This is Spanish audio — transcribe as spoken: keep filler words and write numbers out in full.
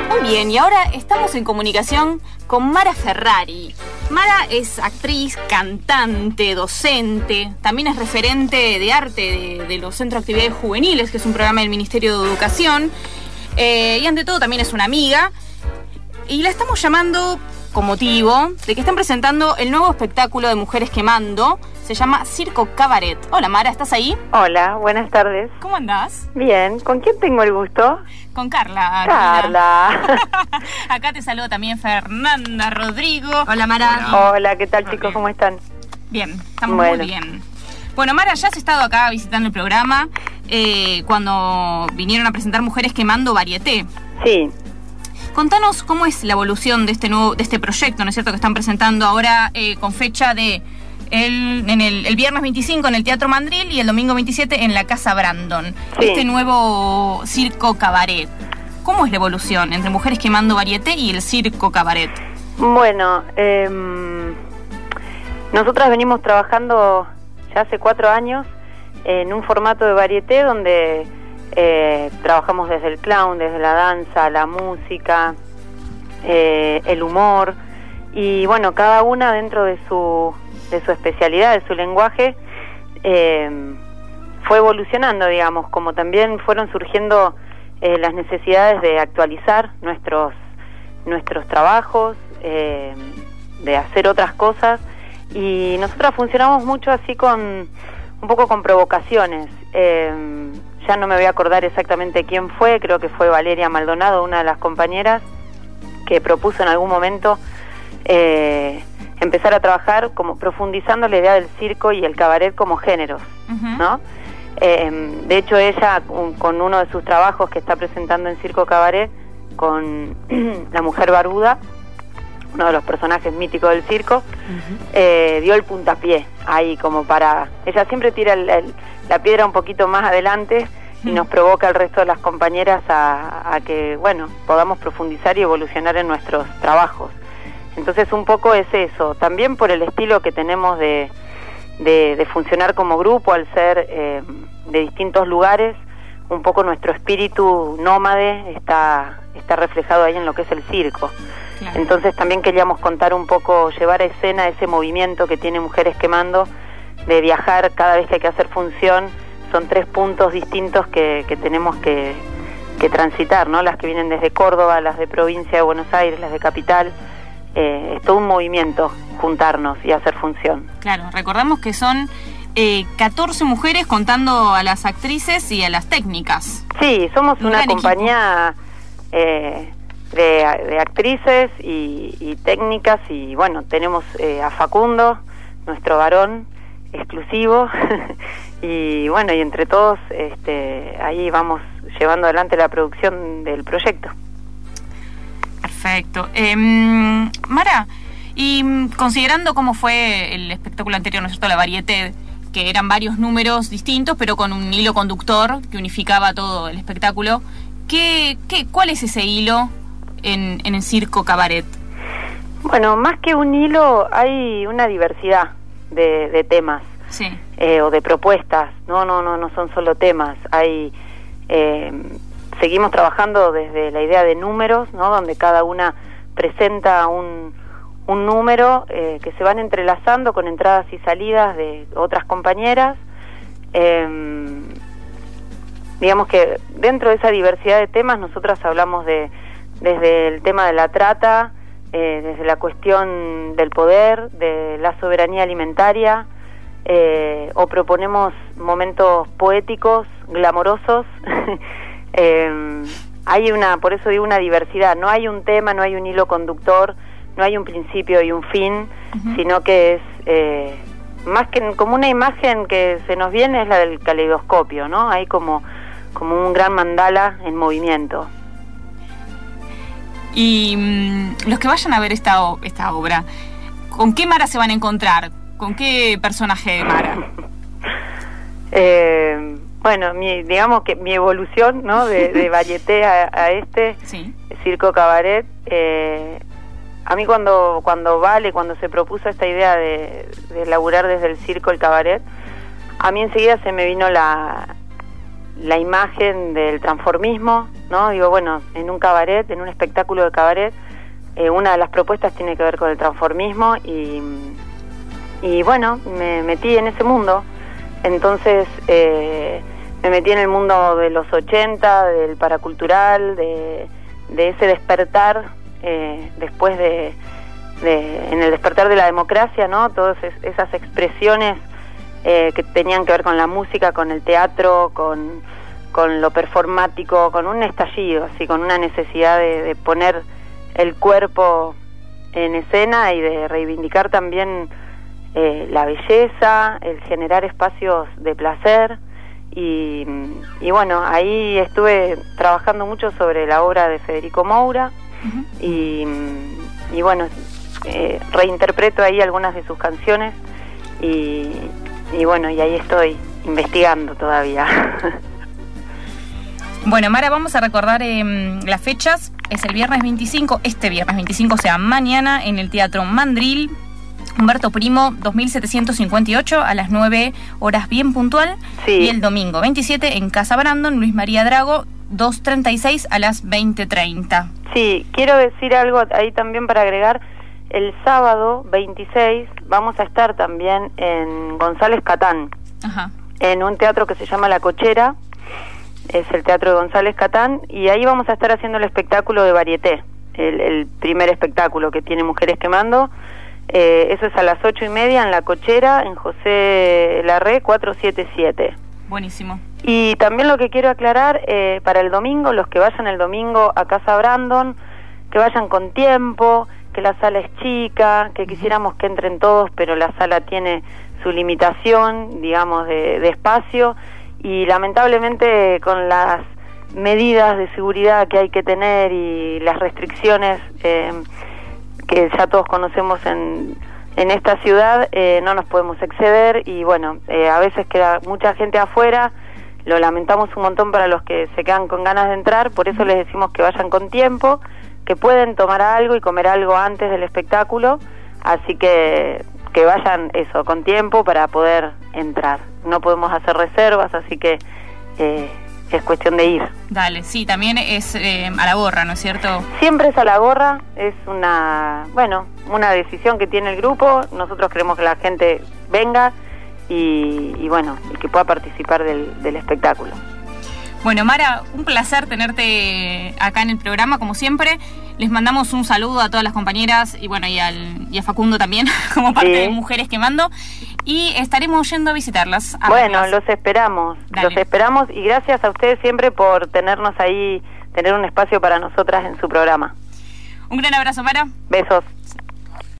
Muy bien, y ahora estamos en comunicación con Mara Ferrari. Mara es actriz, cantante, docente, también es referente de arte de, de los Centros de Actividades Juveniles, que es un programa del Ministerio de Educación, eh, y ante todo también es una amiga, y la estamos llamando con motivo de que están presentando el nuevo espectáculo de Mujeres Quemando. Se llama Circo Cabaret. Hola Mara, ¿estás ahí? Hola, buenas tardes. ¿Cómo andás? Bien, ¿con quién tengo el gusto? Con Carla. Carla. Acá te saludo también Fernanda Rodrigo. Hola Mara. Hola, Hola ¿qué tal chicos? ¿Cómo están? Bien, estamos bueno. muy bien. Bueno, Mara, ya has estado acá visitando el programa eh, cuando vinieron a presentar Mujeres Quemando Varieté. Sí. Contanos cómo es la evolución de este nuevo, de este proyecto, ¿no es cierto?, que están presentando ahora eh, con fecha de el, en el, el viernes veinticinco en el Teatro Mandril y el domingo veintisiete en la Casa Brandon. Sí. Este nuevo circo cabaret. ¿Cómo es la evolución entre Mujeres Quemando Varieté y el circo cabaret? Bueno, eh, nosotras venimos trabajando ya hace cuatro años en un formato de varieté donde Eh, trabajamos desde el clown, desde la danza, la música, eh, el humor, y bueno, cada una dentro de su de su especialidad, de su lenguaje, eh, fue evolucionando, digamos, como también fueron surgiendo eh, las necesidades de actualizar nuestros nuestros trabajos, eh, de hacer otras cosas, y nosotras funcionamos mucho así con un poco con provocaciones. eh, Ya no me voy a acordar exactamente quién fue, creo que fue Valeria Maldonado, una de las compañeras, que propuso en algún momento eh, empezar a trabajar como profundizando la idea del circo y el cabaret como géneros, uh-huh. ¿no? Eh, de hecho, ella, un, con uno de sus trabajos que está presentando en Circo Cabaret, con la mujer barbuda, uno de los personajes míticos del circo, uh-huh. eh, dio el puntapié ahí como para... Ella siempre tira el, el, la piedra un poquito más adelante y nos provoca al resto de las compañeras a, a que, bueno, podamos profundizar y evolucionar en nuestros trabajos. Entonces un poco es eso, también por el estilo que tenemos de, de, de funcionar como grupo, al ser eh, de distintos lugares, un poco nuestro espíritu nómade está, está reflejado ahí en lo que es el circo. Claro. Entonces también queríamos contar un poco, llevar a escena ese movimiento que tiene Mujeres Quemando, de viajar cada vez que hay que hacer función. Son tres puntos distintos que, que tenemos que, que transitar, ¿no? Las que vienen desde Córdoba, las de provincia de Buenos Aires, las de capital. Eh, es todo un movimiento juntarnos y hacer función. Claro, recordamos que son eh, catorce mujeres contando a las actrices y a las técnicas. Sí, somos un una compañía eh, de, de actrices y, y técnicas, y bueno, tenemos eh, a Facundo, nuestro varón exclusivo, y bueno, y entre todos este, ahí vamos llevando adelante la producción del proyecto. Perfecto. Eh, Mara, y considerando cómo fue el espectáculo anterior, ¿no es cierto?, la varieté, que eran varios números distintos, pero con un hilo conductor que unificaba todo el espectáculo, ¿qué, qué, ¿cuál es ese hilo en, en el circo cabaret? Bueno, más que un hilo, hay una diversidad de, de temas. Sí. Eh, o de propuestas. No, no, no, no son solo temas. Hay eh, seguimos trabajando desde la idea de números, ¿no? Donde cada una presenta un, un número eh, que se van entrelazando con entradas y salidas de otras compañeras. Eh, digamos que dentro de esa diversidad de temas nosotras hablamos de desde el tema de la trata, eh, desde la cuestión del poder, de la soberanía alimentaria, eh, o proponemos momentos poéticos, glamorosos. eh, hay una, por eso digo una diversidad, no hay un tema, no hay un hilo conductor, no hay un principio y un fin, uh-huh. sino que es eh, más que como una imagen que se nos viene, es la del caleidoscopio, ¿no? Hay como, como un gran mandala en movimiento. Y mmm, los que vayan a ver esta, esta obra, ¿con qué Mara se van a encontrar? ¿Con qué personaje de Mara? eh, bueno, mi, digamos que mi evolución, ¿no? De, de varieté a, a este, sí. Circo Cabaret. Eh, a mí cuando cuando Vale, cuando se propuso esta idea de, de laburar desde el circo el cabaret, a mí enseguida se me vino la, la imagen del transformismo, ¿no? Digo, bueno, en un cabaret, en un espectáculo de cabaret, eh, una de las propuestas tiene que ver con el transformismo y, y bueno, me metí en ese mundo. Entonces eh, me metí en el mundo de los ochenta, del paracultural, de, de ese despertar eh, después de, de, en el despertar de la democracia, ¿no? Todas es, esas expresiones eh, que tenían que ver con la música, con el teatro, con, con lo performático, con un estallido, así, con una necesidad de, de poner el cuerpo en escena y de reivindicar también Eh, la belleza, el generar espacios de placer y, y bueno, ahí estuve trabajando mucho sobre la obra de Federico Moura. Uh-huh. y, y bueno, eh, reinterpreto ahí algunas de sus canciones y, y bueno, y ahí estoy investigando todavía. Bueno, Mara, vamos a recordar eh, las fechas. Es el viernes veinticinco, este viernes veinticinco, o sea, mañana, en el Teatro Mandril, Humberto Primo, dos mil setecientos cincuenta y ocho, a las nueve horas bien puntual. Sí. Y el domingo veintisiete en Casa Brandon, Luis María Drago, doscientos treinta y seis, a las veinte treinta. Sí, quiero decir algo ahí también para agregar. El sábado veintiséis vamos a estar también en González Catán. Ajá. En un teatro que se llama La Cochera, es el teatro de González Catán, y ahí vamos a estar haciendo el espectáculo de Varieté, el, el primer espectáculo que tiene Mujeres Quemando. Eh, eso es a las ocho y media en La Cochera, en José Larré cuatrocientos setenta y siete. Buenísimo. Y también lo que quiero aclarar, eh, para el domingo, los que vayan el domingo a Casa Brandon, que vayan con tiempo, que la sala es chica, que quisiéramos que entren todos, pero la sala tiene su limitación, digamos, de, de espacio, y lamentablemente con las medidas de seguridad que hay que tener y las restricciones eh, que ya todos conocemos en, en esta ciudad, eh, no nos podemos exceder y bueno, eh, a veces queda mucha gente afuera, lo lamentamos un montón para los que se quedan con ganas de entrar, por eso les decimos que vayan con tiempo, que pueden tomar algo y comer algo antes del espectáculo, así que que vayan eso, con tiempo para poder entrar. No podemos hacer reservas, así que eh, es cuestión de ir. Dale, sí, también es eh, a la gorra, ¿no es cierto? Siempre es a la gorra, es una, bueno, una decisión que tiene el grupo. Nosotros queremos que la gente venga y, y bueno, y que pueda participar del, del espectáculo. Bueno, Mara, un placer tenerte acá en el programa, como siempre. Les mandamos un saludo a todas las compañeras y bueno, y, al, y a Facundo también, como parte sí. de Mujeres Quemando. Y estaremos yendo a visitarlas. A bueno, verlas. Los esperamos, Dale. los esperamos y gracias a ustedes siempre por tenernos ahí, tener un espacio para nosotras en su programa. Un gran abrazo, Mara. Besos.